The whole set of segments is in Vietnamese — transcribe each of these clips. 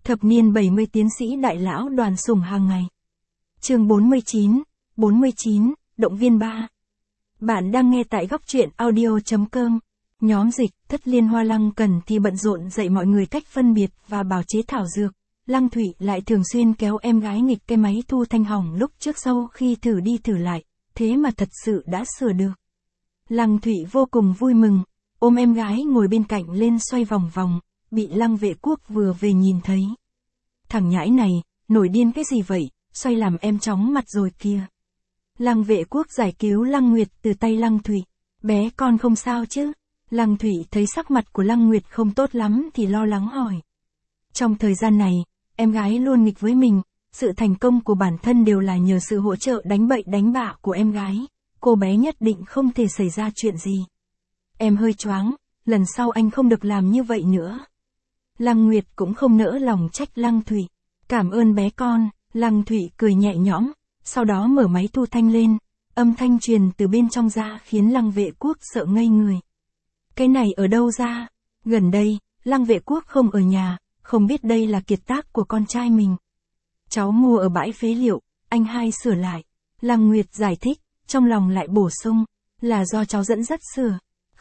Thập niên 70 tiến sĩ đại lão Đoàn Sủng hàng ngày. Chương 49, động viên 3. Bạn đang nghe tại góc truyện audio.com. Nhóm dịch, Thất Liên Hoa Lăng Cần thì bận rộn dạy mọi người cách phân biệt và bào chế thảo dược. Lăng Thụy lại thường xuyên kéo em gái nghịch cái máy thu thanh hỏng lúc trước sau khi thử đi thử lại, thế mà thật sự đã sửa được. Lăng Thụy vô cùng vui mừng, ôm em gái ngồi bên cạnh lên xoay vòng vòng, bị Lăng Vệ Quốc vừa về nhìn thấy. Thằng nhãi này, nổi điên cái gì vậy, xoay làm em chóng mặt rồi kìa. Lăng Vệ Quốc giải cứu Lăng Nguyệt từ tay Lăng Thụy. Bé con không sao chứ? Lăng Thụy thấy sắc mặt của Lăng Nguyệt không tốt lắm thì lo lắng hỏi. Trong thời gian này, em gái luôn nghịch với mình, sự thành công của bản thân đều là nhờ sự hỗ trợ đánh bậy đánh bạ của em gái. Cô bé nhất định không thể xảy ra chuyện gì. Em hơi choáng, lần sau anh không được làm như vậy nữa. Lăng Nguyệt cũng không nỡ lòng trách Lăng Thụy. Cảm ơn bé con, Lăng Thụy cười nhẹ nhõm, sau đó mở máy thu thanh lên, âm thanh truyền từ bên trong ra khiến Lăng Vệ Quốc sợ ngây người. Cái này ở đâu ra? Gần đây, Lăng Vệ Quốc không ở nhà, không biết đây là kiệt tác của con trai mình. Cháu mua ở bãi phế liệu, anh hai sửa lại. Lăng Nguyệt giải thích, trong lòng lại bổ sung, là do cháu dẫn dắt sửa.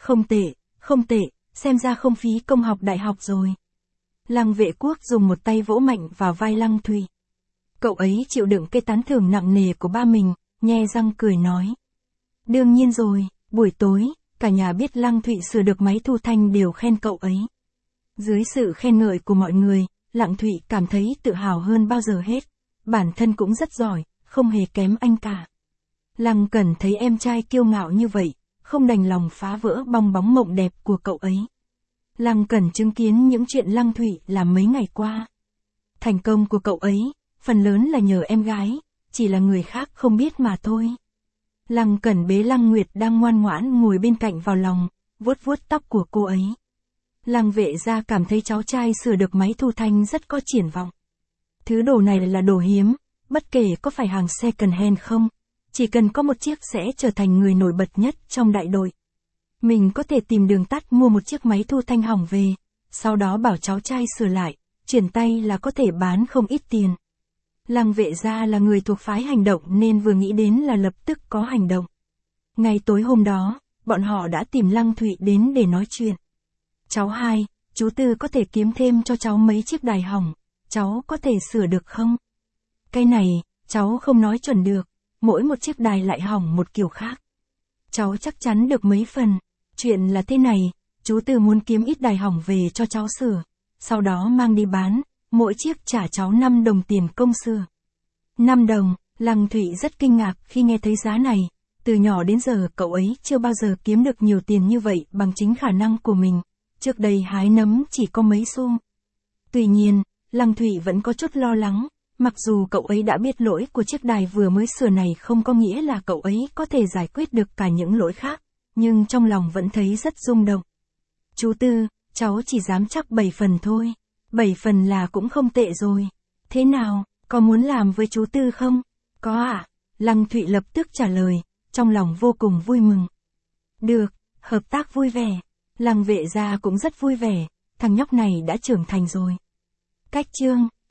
Không tệ, xem ra không phí công học đại học rồi. Lăng Vệ Quốc dùng một tay vỗ mạnh vào vai Lăng Thụy. Cậu ấy chịu đựng cái tán thưởng nặng nề của ba mình, nhe răng cười nói. Đương nhiên rồi, buổi tối, cả nhà biết Lăng Thụy sửa được máy thu thanh đều khen cậu ấy. Dưới sự khen ngợi của mọi người, Lăng Thụy cảm thấy tự hào hơn bao giờ hết. Bản thân cũng rất giỏi, không hề kém anh cả. Lăng Cẩn thấy em trai kiêu ngạo như vậy, không đành lòng phá vỡ bong bóng mộng đẹp của cậu ấy. Lăng Cẩn chứng kiến những chuyện Lăng Thụy làm mấy ngày qua. Thành công của cậu ấy, phần lớn là nhờ em gái, chỉ là người khác không biết mà thôi. Lăng Cẩn bế Lăng Nguyệt đang ngoan ngoãn ngồi bên cạnh vào lòng, vuốt vuốt tóc của cô ấy. Lăng Vệ gia cảm thấy cháu trai sửa được máy thu thanh rất có triển vọng. Thứ đồ này là đồ hiếm, bất kể có phải hàng second hand không, chỉ cần có một chiếc sẽ trở thành người nổi bật nhất trong đại đội. Mình có thể tìm đường tắt mua một chiếc máy thu thanh hỏng về, sau đó bảo cháu trai sửa lại, chuyển tay là có thể bán không ít tiền. Lăng Vệ gia là người thuộc phái hành động nên vừa nghĩ đến là lập tức có hành động. Ngay tối hôm đó, bọn họ đã tìm Lăng Thụy đến để nói chuyện. Cháu hai, chú Tư có thể kiếm thêm cho cháu mấy chiếc đài hỏng, cháu có thể sửa được không? Cái này, cháu không nói chuẩn được, mỗi một chiếc đài lại hỏng một kiểu khác. Cháu chắc chắn được mấy phần. Chuyện là thế này, chú Tư muốn kiếm ít đài hỏng về cho cháu sửa, sau đó mang đi bán, mỗi chiếc trả cháu 5 đồng tiền công sửa. 5 đồng, Lăng Thụy rất kinh ngạc khi nghe thấy giá này, từ nhỏ đến giờ cậu ấy chưa bao giờ kiếm được nhiều tiền như vậy bằng chính khả năng của mình, trước đây hái nấm chỉ có mấy xu. Tuy nhiên, Lăng Thụy vẫn có chút lo lắng, mặc dù cậu ấy đã biết lỗi của chiếc đài vừa mới sửa này không có nghĩa là cậu ấy có thể giải quyết được cả những lỗi khác, nhưng trong lòng vẫn thấy rất rung động. Chú Tư, cháu chỉ dám chắc 7 phần thôi. 7 phần là cũng không tệ rồi. Thế nào, có muốn làm với chú Tư không? Có ạ. Lăng Thụy lập tức trả lời, trong lòng vô cùng vui mừng. Được, hợp tác vui vẻ. Lăng Vệ gia cũng rất vui vẻ, thằng nhóc này đã trưởng thành rồi. Cách chương